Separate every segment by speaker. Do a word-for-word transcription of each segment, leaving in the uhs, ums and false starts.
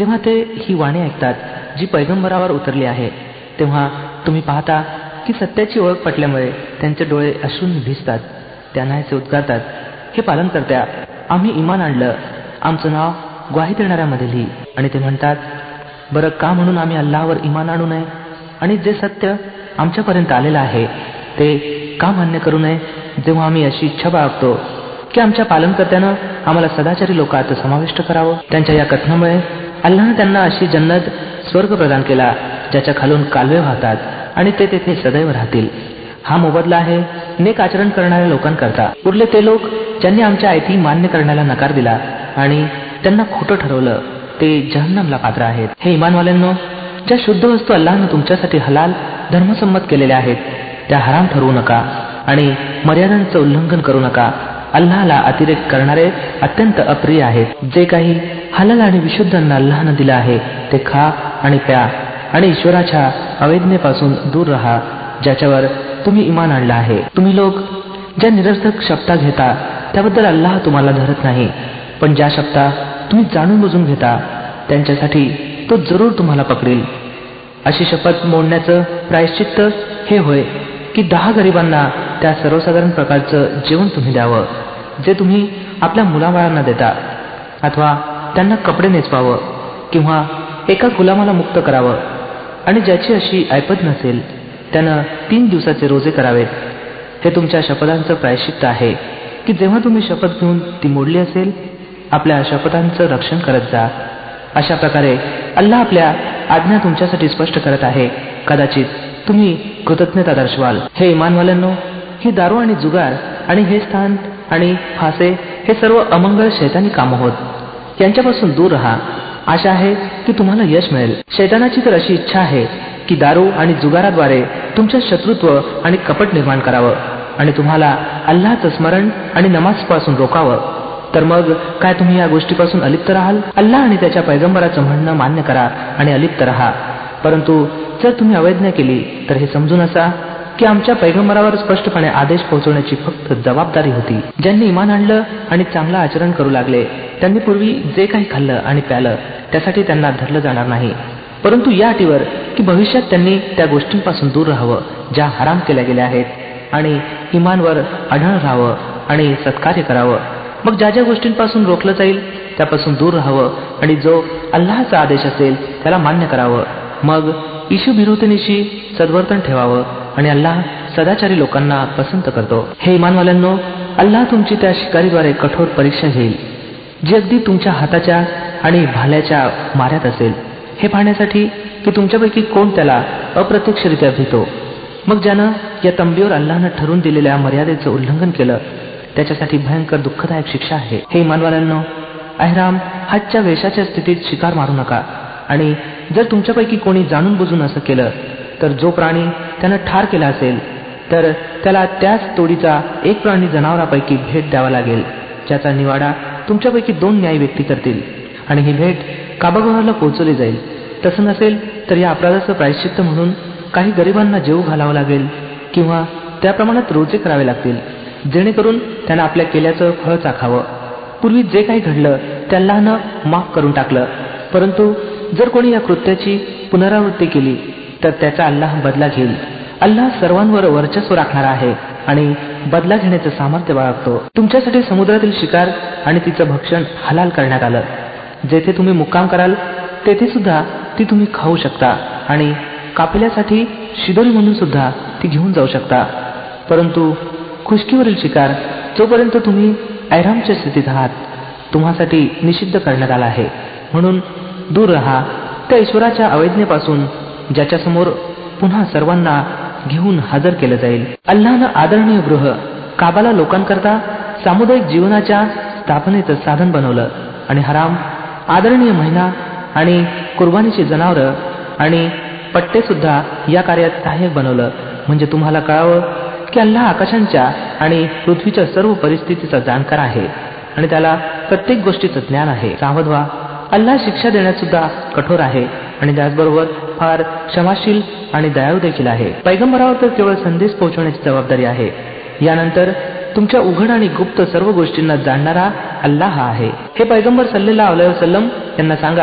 Speaker 1: जेव्हा ते ही वाणी ऐकतात जी पैगंबरावर उतरली आहे, तेव्हा तुम्ही पाहता की सत्याची ओळख पटल्यामुळे त्यांचे डोळे अश्रूंनी भिजतात. त्या नाहीसे उद्गारतात, हे पालनकर्त्या, आम्ही इमान आणलं, आमचं नाव ग्वाही देणाऱ्यामध्ये लिही. आणि ते म्हणतात, बरं का म्हणून आम्ही अल्लाहवर इमान आणू नये आणि जे सत्य आमच्यापर्यंत आलेलं आहे ते का मान्य करू नये, जेव्हा आम्ही अशी इच्छा बाळगतो की आमच्या पालनकर्त्यानं आम्हाला सदाचारी लोकात समाविष्ट करावं. त्यांच्या या कथनामुळे अल्लाहनं त्यांना अशी जन्नत, स्वर्ग प्रदान केला ज्याच्या खालून कालवे वाहतात आणि ते तेथे सदैव राहतील. हा मोबदला आहे नेक आचरण करणाऱ्या लोकांकरता. उरले ते लोक ज्यांनी आमच्या आयती मान्य करण्याला नकार दिला आणि त्यांना खोटं ठरवलं, ते जहन्नमला पात्र आहेत. हे इमानवाल्यांनो, ज्या शुद्ध वस्तू अल्लाहनं तुमच्यासाठी हलाल धर्मसंमत केलेल्या आहेत त्या हराम ठरवू नका आणि मर्यादांचं उल्लंघन करू नका. अल्लाहला अतिरेक करणारे अत्यंत अप्रिय आहेत. जे काही हलाल आणि विशुद्ध अन्न अल्लाहनं दिलं आहे ते खा आणि प्या आणि ईश्वराच्या अवैधनेपासून दूर राहा ज्याच्यावर तुम्ही इमान आणलं आहे. तुम्ही लोक ज्या निरर्थक शपथा घेता त्याबद्दल अल्लाह तुम्हाला धरत नाही, पण ज्या शपथा तुम्ही जाणून बुजून घेता त्यांच्यासाठी तो जरूर तुम्हाला पकडेल. अशी शपथ मोडण्याचं प्रायश्चित्त हे होय की दहा गरिबांना त्या सर्वसाधारण प्रकारचं जेवण तुम्ही द्यावं जे तुम्ही आपल्या मुलाबाळांना देता, अथवा त्यांना कपडे नेसवावं किंवा एका गुलामाला मुक्त करावं. आणि ज्याची अशी ऐपत नसेल त्यानं तीन दिवसाचे रोजे करावेत. हे तुमच्या शपथांचं प्रायश्चित्त आहे की जेव्हा तुम्ही शपथ घेऊन ती मोडली असेल, आपल्या शपथांचं रक्षण करत जा. अशा प्रकारे अल्लाह आपल्या आज्ञा तुमच्यासाठी स्पष्ट करत आहे. कदाचित तुम्ही कृतज्ञता दर्शवाल. हे इमानवाल्यांनो, ही दारू आणि जुगार आणि हे स्थान आणि फासे हे सर्व अमंगळ शैतानी कामं होत. यांच्यापासून दूर राहा. आशा आहे की तुम्हाला यश मिळेल. शैतानाची तर अशी इच्छा आहे की दारू आणि जुगाराद्वारे तुमच्या शत्रुत्व आणि कपट निर्माण करावं आणि तुम्हाला अल्लाहचं स्मरण आणि नमाजपासून रोखावं. तर मग काय तुम्ही या गोष्टीपासून अलिप्त राहाल? अल्लाह आणि त्याच्या पैगंबराचं म्हणणं मान्य करा आणि अलिप्त राहा. परंतु जर तुम्ही अवैज्ञा केली तर हे समजून असा की आमच्या पैगंबरावर स्पष्टपणे आदेश पोहोचवण्याची फक्त जबाबदारी होती. ज्यांनी इमान आणलं आणि चांगलं आचरण करू लागले त्यांनी पूर्वी जे काही खाल्लं आणि प्यालं त्यासाठी त्यांना धरलं जाणार नाही, परंतु या अटीवर की भविष्यात त्यांनी त्या गोष्टींपासून दूर राहावं ज्या हराम केल्या गेल्या आहेत आणि इमानवर अढळ राहावं आणि सत्कार्य करावं. मग ज्या ज्या गोष्टींपासून रोखलं जाईल त्यापासून दूर राहावं आणि जो अल्लाहचा आदेश असेल त्याला मान्य करावं. मग इशुभिरुतीनिशी सद्वर्तन ठेवावं आणि अल्लाह सदाचारी लोकांना पसंत करतो. हे इमानवाल्यांनो, अल्लाह तुमची त्या शिकारीद्वारे कठोर परीक्षा घेईल जी अगदी तुमच्या हाताच्या आणि भाल्याच्या माऱ्यात असेल, हे पाहण्यासाठी की तुमच्यापैकी कोण त्याला अप्रत्यक्षरित्या भीतो. मग ज्यानं या तंबीवर अल्लाहनं ठरवून दिलेल्या मर्यादेचं उल्लंघन केलं त्याच्यासाठी भयंकर दुःखदायक शिक्षा आहे. हे इमानवाल्यांनो, अहराम हजच्या वेशाच्या स्थितीत शिकार मारू नका. आणि जर तुमच्यापैकी कोणी जाणून बुजून असं केलं तर जो प्राणी त्यानं ठार केला असेल तर त्याला त्याच तोडीचा एक प्राणी जनावरापैकी भेट द्यावा लागेल ज्याचा निवाडा तुमच्यापैकी दोन न्यायी व्यक्ती करतील आणि ही भेट काबागृहाला पोहोचवली जाईल. तसं नसेल तर या अपराधाचं प्रायश्चित्त म्हणून काही गरिबांना जेवू घालावं लागेल किंवा त्या प्रमाणात रोजे करावे लागतील जेणेकरून त्यांना आपल्या केल्याचं फळ चाखावं. पूर्वी जे काही घडलं ते अल्लाहनं माफ करून टाकलं, परंतु जर कोणी या कृत्याची पुनरावृत्ती केली तर त्याचा अल्लाह बदला घेईल. अल्लाह सर्वांवर वर्चस्व राखणारा आहे आणि बदला घेण्याचं सामर्थ्य बाळगतो. तुमच्यासाठी समुद्रातील शिकार आणि तिचं भक्षण हलाल करण्यात आलं. जेथे तुम्ही मुक्काम कराल तेथे सुद्धा ती तुम्ही खाऊ शकता आणि कापिल्यासाठी शिदोरी म्हणून सुद्धा ती घेऊन जाऊ शकता. परंतु खुशकीवरील शिकार जोपर्यंत तुम्ही ऐरामच्या स्थितीत आहात तुम्हासाठी निषिद्ध करण्यात आला आहे, म्हणून दूर राहा त्या ईश्वराच्या अवैज्ञेपासून ज्याच्यासमोर पुन्हा सर्वांना घेऊन हजर केलं जाईल. अल्लाहनं आदरणीय गृह काबाला लोकांकरता सामुदायिक जीवनाच्या स्थापनेचं साधन बनवलं आणि हराम आदरणीय महिना आणि कुर्बानीची जनावरं आणि पट्टे सुद्धा या कार्यात सहाय्यक बनवलं, म्हणजे तुम्हाला कळावं की अल्लाह आकाशांच्या आणि पृथ्वीच्या सर्व परिस्थितीचा जाणकार आहे आणि त्याला प्रत्येक गोष्टीचं ज्ञान आहे. सावध व्हा, अल्लाह शिक्षा देण्यात सुद्धा कठोर आहे आणि त्याचबरोबर फार क्षमाशील आणि दयाळू देखील आहे. पैगंबरावर तर केवळ संदेश पोहोचवण्याची जबाबदारी आहे. यानंतर तुमच्या उघड आणि गुप्त सर्व गोष्टींना जाणणारा अल्लाह आहे. हे पैगंबर सल्लल्लाहु अलैहि वसल्लम यांना सांगा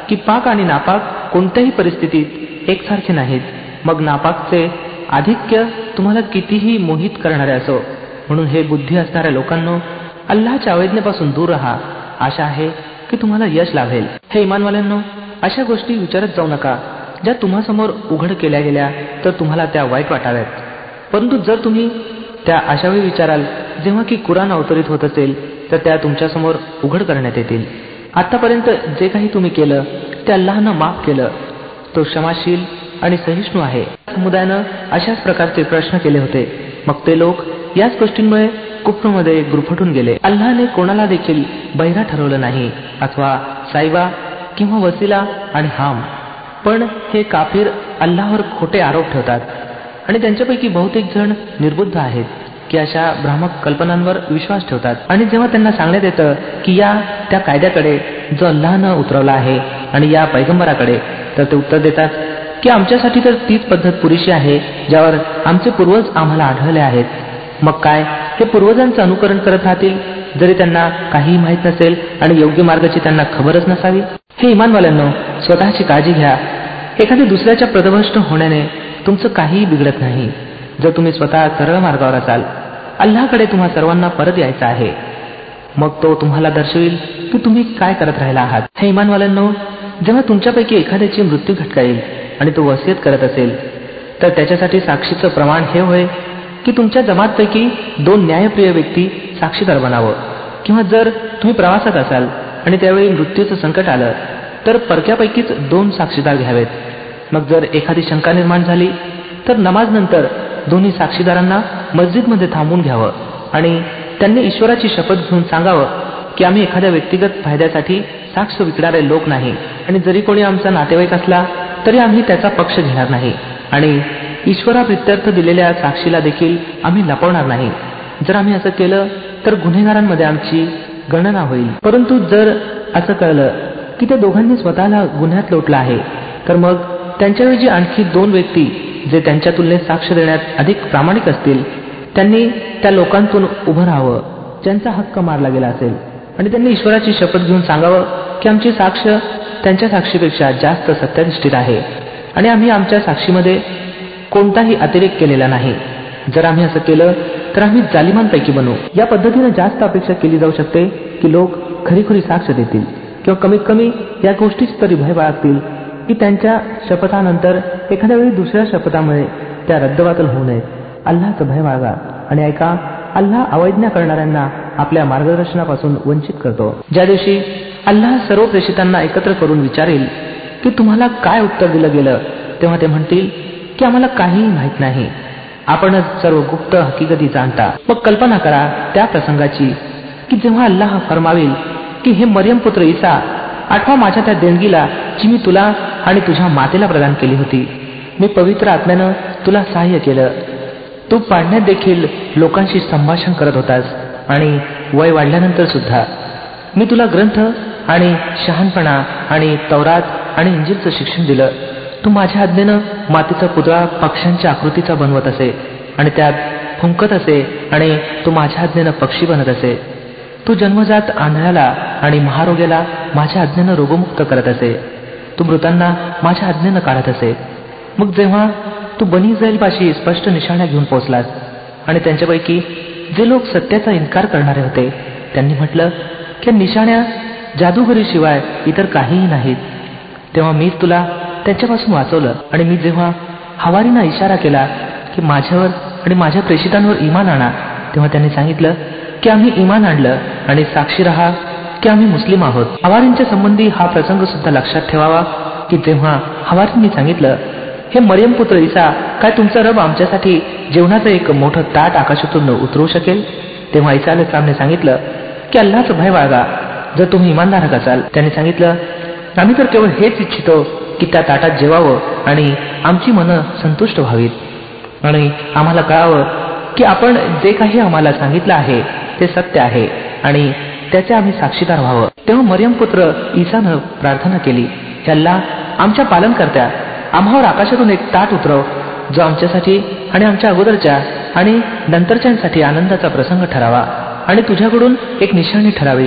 Speaker 1: की पाक आणि नापाक कोणत्याही परिस्थितीत एकसारखे नाहीत, मग नापाकचे आधिक्य तुम्हाला कितीही मोहित करणारे असो. म्हणून हे बुद्धी असणाऱ्या लोकांनो, अल्लाहच्या अवैज्ञेपासून दूर राहा. आशा आहे की तुम्हाला यश लाभेल. हे इमानवाल्यांनो, अशा गोष्टी विचारत जाऊ नका ज्या तुम्हासमोर उघड केल्या गेल्या तर तुम्हाला त्या वाईट वाटाव्यात. परंतु जर तुम्ही त्या अशावेळी विचाराल जेव्हा की कुराण अवतरित होत असेल तर त्या तुमच्यासमोर उघड करण्यात येतील. आतापर्यंत जे काही तुम्ही केलं ते अल्लाहनं माफ केलं. तो क्षमाशील आणि सहिष्णू आहे. समुदायानं अशाच प्रकारचे प्रश्न केले होते. मग ते लोक याच गोष्टींमुळे कुफ्रमध्ये गुरफटून गेले. अल्लाहने कोणाला देखील बहिरा ठरवलं नाही अथवा साईबा किंवा वसिला आणि हाम. पण हे काफिर अल्लाहवर खोटे आरोप ठेवतात आणि त्यांच्यापैकी बहुतेक जण निर्बुद्ध आहेत की अशा भ्रामक कल्पनांवर विश्वास ठेवतात. आणि जेव्हा त्यांना सांगण्यात येतं की या त्या कायद्याकडे जो अल्लाहनं उतरवला आहे आणि या पैगंबराकडे, तर ते उत्तर देतात की आमच्यासाठी तर तीच पद्धत पुरेशी आहे ज्यावर आमचे पूर्वज आम्हाला आढळले आहेत. मग काय हे पूर्वजांचं अनुकरण करत राहतील जरी त्यांना काहीही माहीत नसेल आणि योग्य मार्गाची त्यांना खबरच नसावी. हे इमानवाल्यांनो, स्वतःची काळजी घ्या. एखाद्या दुसऱ्याच्या पदभ्रष्ट होण्याने तुमचं काहीही बिघडत नाही जर तुम्ही स्वतः सरळ मार्गावर असाल. अल्लाहकडे तुम्हा सर्वांना परत यायचं आहे, मग तो तुम्हाला दर्शवेल की तुम्ही काय करत राहिला आहात. हे इमानवाल्यांनो, जेव्हा तुमच्यापैकी एखाद्याची मृत्यू घटकाईल आणि तो वसियत करत असेल तर त्याच्यासाठी साक्षीचं प्रमाण हे होय की तुमच्या जमातपैकी दोन न्यायप्रिय व्यक्ती साक्षीदार बनावं. किंवा जर तुम्ही प्रवासात असाल आणि त्यावेळी मृत्यूचं संकट आलं तर परक्यापैकीच दोन साक्षीदार घ्यावेत. मग जर एखादी शंका निर्माण झाली तर नमाजनंतर दोन्ही साक्षीदारांना मस्जिदमध्ये थांबवून घ्यावं आणि त्यांनी ईश्वराची शपथ घेऊन सांगावं की आम्ही एखाद्या व्यक्तिगत फायद्यासाठी साक्ष विकणारे लोक नाही आणि जरी कोणी आमचा नातेवाईक असला तरी आम्ही त्याचा पक्ष घेणार नाही आणि ईश्वराप्रित्यर्थ दिलेल्या साक्षीला देखील आम्ही लपवणार नाही. जर आम्ही असं केलं तर गुन्हेगारांमध्ये आमची गणना होईल. परंतु जर असं कळलं की त्या दोघांनी स्वतःला गुन्ह्यात लोटलं आहे तर मग त्यांच्याऐवजी आणखी दोन व्यक्ती जे त्यांच्या तुलनेत साक्ष देण्यात अधिक प्रामाणिक असतील त्यांनी त्या लोकांतून उभं राहावं ज्यांचा हक्क मारला गेला असेल आणि त्यांनी ईश्वराची शपथ घेऊन सांगावं की आमची साक्ष त्यांच्या साक्षीपेक्षा जास्त सत्याधिष्ठित आहे आणि आम्ही आमच्या साक्षीमध्ये कोणताही अतिरेक केलेला नाही. जर आम्ही असं केलं तर आम्ही जालिमांपैकी बनू. या पद्धतीने जास्त अपेक्षा केली जाऊ शकते की लोक खरीखुरी साक्ष देतील किंवा कमीत कमी या गोष्टीच तरी भय बाळगतील की त्यांच्या शपथानंतर एखाद्या वेळी दुसऱ्या शपथामुळे त्या रद्दबातल होऊ नयेत. अल्लाहचं भय बाळगा आणि ऐका, अल्लाह अवैज्ञा करणाऱ्यांना आपल्या मार्गदर्शनापासून वंचित करतो. ज्या दिवशी अल्लाह सर्व प्रेषितांना एकत्र करून विचारेल की तुम्हाला काय उत्तर दिलं गेलं तेव्हा ते म्हणतील की आम्हाला काहीही माहीत नाही, आपणच सर्व गुप्त हकीकती जाणता. मग कल्पना करा त्या प्रसंगाची की जेव्हा अल्लाह फरमावेल की हे मरियम पुत्र ईसा, आठवा माझ्या त्या देणगीला जी मी तुला आणि तुझ्या मातेला प्रदान केली होती. मी पवित्र आत्म्यानं तुला सहाय्य केलं. तू पाळण्यात देखील लोकांशी संभाषण करत होतास आणि वय वाढल्यानंतर सुद्धा मी तुला ग्रंथ आणि शहाणपणा आणि तौरात आणि इंजिलचं शिक्षण दिलं. तू माझ्या आज्ञेनं मातीचा पुतळा पक्ष्यांच्या आकृतीचा बनवत असे आणि त्यात फुंकत असे आणि तू माझ्या आज्ञेनं पक्षी बनत असे. तू जन्मजात आंधळ्याला आणि महारोग्याला माझ्या आज्ञेनं रोगमुक्त करत असे. तू मृतांना माझ्या आज्ञेनं काढत असे. मग जेव्हा तू बनी इस्रायलपाशी स्पष्ट निशाण्या घेऊन पोहोचलास आणि त्यांच्यापैकी जे लोक सत्याचा इन्कार करणारे होते त्यांनी म्हटलं की निशाण्या जादूगरीशिवाय इतर काहीही नाहीत, तेव्हा मीच तुला त्यांच्यापासून वाचवलं. आणि मी जेव्हा हवारींना इशारा केला की माझ्यावर आणि माझ्या प्रेषितांवर इमान आणा तेव्हा त्यांनी सांगितलं की आम्ही इमान आणलं आणि साक्षी रहा की आम्ही मुस्लिम आहोत. हवारींच्या संबंधी हा प्रसंग सुद्धा लक्षात ठेवावा की जेव्हा हवारींनी सांगितलं हे मरियम पुत्र ईसा, काय तुमचा रब आमच्यासाठी जेवणाचं एक मोठं ताट आकाशातून उतरवू शकेल, तेव्हा ईसा अलैहिस्सलामने सांगितलं की अल्लाहचं भय बाळगा जर तुम्ही इमानधारक असाल. त्यांनी सांगितलं आम्ही तर केवळ हेच इच्छितो की त्या ताटात जेवावं आणि आमची मनं संतुष्ट व्हावीत आणि आम्हाला कळावं की आपण जे काही आम्हाला सांगितलं आहे ते सत्य आहे आणि त्याचे आम्ही साक्षीदार व्हावं. तेव्हा मरियम पुत्र ईसानं प्रार्थना केली, हे अल्लाह आमच्या पालनकर्त्या, आम्हावर आकाशातून एक ताट उतरव जो आमच्यासाठी आणि आमच्या अगोदरच्या आणि नंतरच्यांसाठी आनंदाचा प्रसंग ठरावा आणि तुझ्याकडून एक निशाणी ठरावी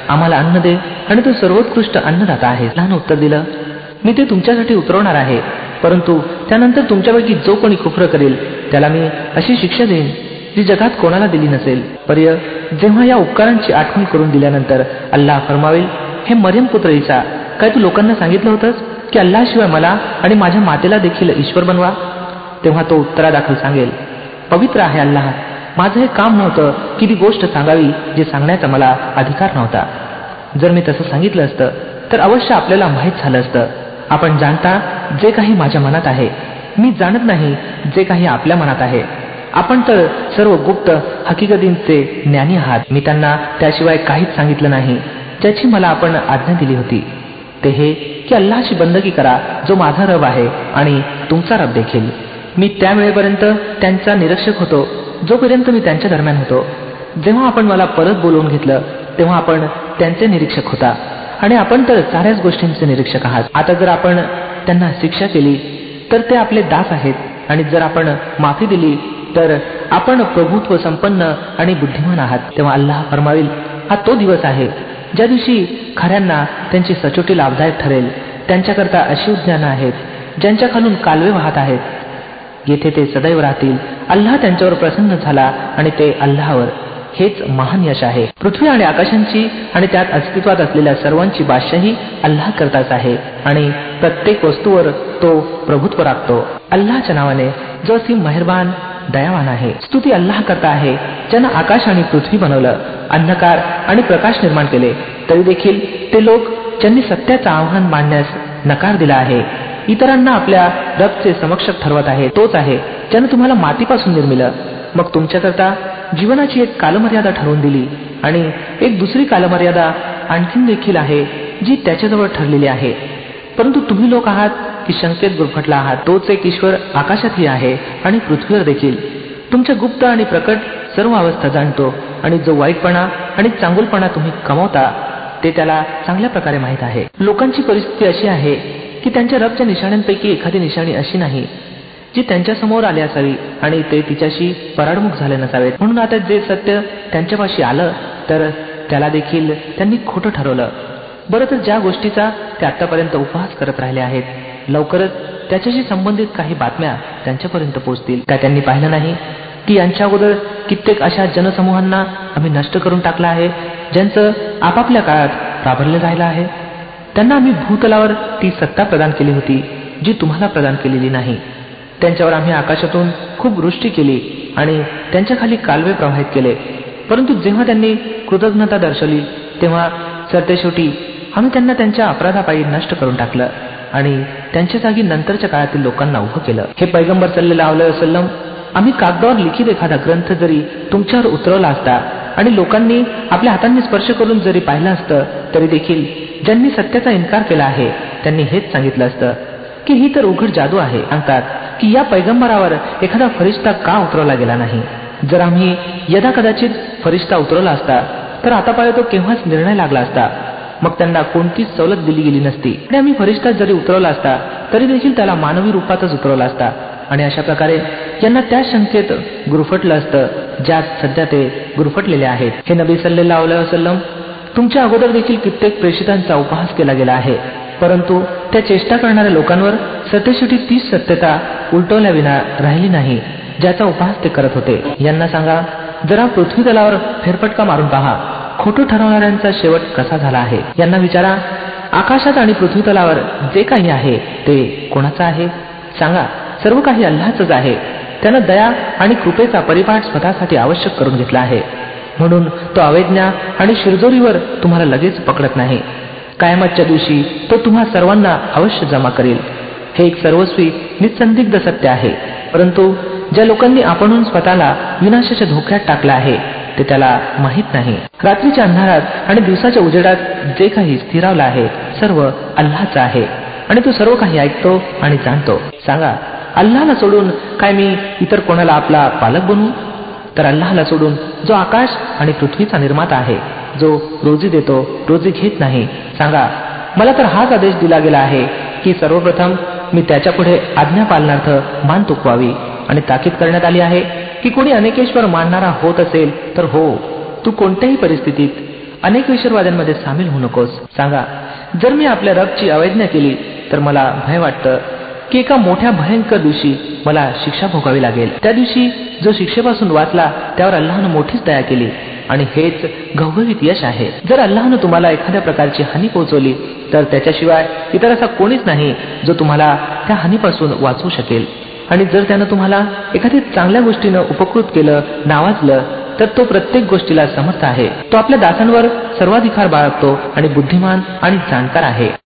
Speaker 1: आम्हाला अन्न दे आणि तू सर्वोत्कृष्ट अन्नदाता आहेस. अल्लाहने उत्तर दिलं, मी ते तुमच्यासाठी उतरवणार आहे, परंतु त्यानंतर तुमच्यापैकी जो कोणी कुफ्र करेल त्याला मी अशी शिक्षा देईन जी जगात कोणाला दिली नसेल. पर्य जेव्हा या उपकारांची आठवण करून दिल्यानंतर अल्लाह फरमावेल, हे मरियम पुत्र ईसा, काय तू लोकांना सांगितलं होतंस की अल्लाहशिवाय मला आणि माझ्या मातेला देखील ईश्वर बनवा? तेव्हा तो उत्तरादाखल सांगेल, पवित्र आहे अल्लाह, माझं हे काम नव्हतं की ती गोष्ट सांगावी जी सांगण्याचा मला अधिकार नव्हता. जर मी तसं सांगितलं असतं तर अवश्य आपल्याला माहीत झालं असतं. आपण जाणता जे काही माझ्या मनात आहे, मी जाणत नाही जे काही आपल्या मनात आहे. आपण तर सर्व गुप्त हकीकतींचे ज्ञानी आहात. मी त्यांना त्याशिवाय काहीच सांगितलं नाही ज्याची मला आपण आज्ञा दिली होती. ते हे की अल्लाहची बंदगी करा जो माझा रब आहे आणि तुमचा रब देखील. मी त्या वेळेपर्यंत त्यांचा निरीक्षक होतो जोपर्यंत मी त्यांच्या दरम्यान होतो. जेव्हा आपण मला परत बोलवून घेतलं तेव्हा आपण त्यांचे निरीक्षक होता आणि आपण तर साऱ्याच गोष्टींचे निरीक्षक आहात. आता जर आपण त्यांना शिक्षा केली तर ते आपले दास आहेत आणि जर आपण माफी दिली तर आपण प्रभुत्व संपन्न आणि बुद्धिमान आहात. तेव्हा अल्लाह फरमावेल, हा तो दिवस आहे ज्या दिवशी खऱ्यांना त्यांची सचोटी लाभदायक ठरेल. त्यांच्याकरता अशी उद्यानं आहेत ज्यांच्या खालून कालवे वाहत आहेत. येथे ते सदैव राहतील. अल्लाह त्यांच्यावर प्रसन्न झाला आणि ते अल्लाहवर हेच महान यश आहे. पृथ्वी आणि आकाशांची आणि त्यात अस्तित्वात असलेल्या सर्वांची बादशाही अल्लाह करताच आहे आणि प्रत्येक वस्तूवर तो प्रभुत्व राखतो. अल्लाहच्या नावाने जो असीम मेहरबान दयावान आहे. स्तुती अल्लाह करता आहे ज्यानं आकाश आणि पृथ्वी बनवलं, अंधकार आणि प्रकाश निर्माण केले. तरी देखील ते लोक ज्यांनी सत्याचं आव्हान मांडण्यास नकार दिला आहे, इतरांना आपल्या रबचे समक्षक ठरवत आहे. तोच आहे ज्यानं तुम्हाला मातीपासून निर्मिलं, मग तुमच्याकरता जीवनाची एक कालमर्यादा ठरवून दिली आणि एक दुसरी कालमर्यादा आणखीन देखील आहे जी त्याच्याजवळ ठरलेली आहे. परंतु तुम्ही लोक आहात की शंकेत गुरफटला आहात. तोच एक ईश्वर आकाशातही आहे आणि पृथ्वीवर देखील. तुमच्या गुप्त आणि प्रकट सर्व अवस्था जाणतो आणि जो वाईटपणा आणि चांगुलपणा तुम्ही कमावता ते त्याला चांगल्या प्रकारे माहीत आहे. लोकांची परिस्थिती अशी आहे की त्यांच्या रबच्या निशाण्यांपैकी एखादी निशाणी अशी नाही जी त्यांच्या समोर आली असावी आणि ते तिच्याशी पराडमुख झाले नसावेत. म्हणून आता जे सत्य त्यांच्यापाशी आलं तर त्याला देखील त्यांनी खोटं ठरवलं. बरं, तर ज्या गोष्टीचा ते आतापर्यंत उपहास करत राहिले आहेत, लवकरच त्याच्याशी संबंधित काही बातम्या त्यांच्यापर्यंत पोहोचतील. काय त्यांनी पाहिलं नाही की यांच्या अगोदर कित्येक अशा जनसमूहांना आम्ही नष्ट करून टाकलं आहे ज्यांचं आपापल्या काळात प्राबल्य राहिलं आहे. त्यांना आम्ही भूतलावर ती सत्ता प्रदान केली होती जी तुम्हाला प्रदान केलेली नाही. त्यांच्यावर आम्ही आकाशातून खूप वृष्टी केली आणि त्यांच्या खाली कालवे प्रवाहित केले. परंतु जेव्हा त्यांनी कृतज्ञता दर्शवली तेव्हा सरतेशेवटी आम्ही त्यांना त्यांच्या अपराधापायी नष्ट करून टाकलं आणि त्यांच्या जागी नंतरच्या काळातील लोकांना उभं केलं. हे पैगंबर सल्लल्लाहु अलैहि वसल्लम, आम्ही कागदावर लिखित एखादा ग्रंथ जरी तुमच्यावर उतरवला असता आणि लोकांनी आपल्या हातांनी स्पर्श करून जरी पाहिलं असतं तरी देखील ज्यांनी सत्याचा इन्कार केला आहे त्यांनी हेच सांगितलं असतं की ही तर उघड जादू आहे. सांगतात की या पैगंबरावर एखादा फरिश्ता का उतरवला गेला नाही. जर आम्ही यदा कदाचित फरिश्ता उतरवला असता तर आता पाहिजे तो केव्हाच निर्णय लागला असता, मग त्यांना कोणतीच सवलत दिली गेली नसती. आणि आम्ही फरिश्ता जरी उतरवला असता तरी देखील त्याला मानवी रूपातच उतरवला असता आणि अशा प्रकारे यांना त्या शंकेत गुरफटलं असतं ज्यात सध्या ते गुरफटलेले आहेत. हे नबी सल्लल्लाहु अलैहि वसल्लम, तुमच्या अगोदर देखील कित्येक प्रेषितांचा उपहास केला गेला आहे, परंतु त्या चेष्टा करणाऱ्या लोकांवर सत्यशेवटी तीच सत्यता उलटवल्या विना राहिली नाही ज्याचा उपहास ते करत होते. यांना सांगा, जरा पृथ्वी तलावर फेरफटका मारून पहा, खोटं ठरवणाऱ्यांचा शेवट कसा झाला आहे. यांना विचारा, आकाशात आणि पृथ्वी तलावर जे काही आहे ते कोणाचं आहे? सांगा, सर्व काही अल्लाहचंच आहे. त्यानं दया आणि कृपेचा परिपाठ स्वतःसाठी आवश्यक करून घेतला आहे, म्हणून तो अवैज्ञा आणि शिरजोरीवर तुम्हाला लगेच पकडत नाही. कायमतच्या दिवशी तो तुम्हा सर्वांना अवश्य जमा करेल. हे एक सर्वस्वी निसंदिग्ध सत्य आहे. परंतु ज्या लोकांनी आपणहून स्वतःला विनाशाच्या धोक्यात टाकलं आहे ते त्याला माहीत नाही. रात्रीच्या अंधारात आणि दिवसाच्या उजेडात जे काही स्थिरावलं आहे सर्व अल्लाहचं आहे आणि तो सर्व काही ऐकतो आणि जाणतो. सांगा, अल्लाहला सोडून काय मी इतर कोणाला आपला पालक बनवू? तर अल्लाहला सोडून जो आकाश आणि पृथ्वीचा निर्माता आहे, जो रोजी देतो, रोजी घेत नाही. सांगा, मला तर हाच आदेश दिला गेला आहे की सर्वप्रथम मी त्याच्या पुढे आज्ञा पालनार्थ मान तुकवावी आणि ताकीद करण्यात आली आहे की कोणी अनेकेश्वर मानणारा होत असेल तर हो, तू कोणत्याही परिस्थितीत अनेक विसरवाद्यांमध्ये सामील होऊ नकोस. सांगा, जर मी आपल्या रबची अवज्ञा केली तर मला भय वाटतं की एका मोठ्या भयंकर दिवशी मला शिक्षा भोगावी लागेल. त्या दिवशी जो शिक्षेपासून वाचला त्यावर अल्लाहनं मोठीच दया केली आणि हेच घवघवीत यश आहे. जर अल्लाहनं तुम्हाला एखाद्या प्रकारची हानी पोहोचवली तर त्याच्याशिवाय इतर असा कोणीच नाही जो तुम्हाला त्या हानीपासून वाचवू शकेल. आणि जर त्यानं तुम्हाला एखाद्या चांगल्या गोष्टीनं उपकृत केलं, नावाजलं, तर तो प्रत्येक गोष्टीला समर्थ आहे. तो आपल्या दासांवर सर्वाधिकार बाळगतो आणि बुद्धिमान आणि जाणकार आहे.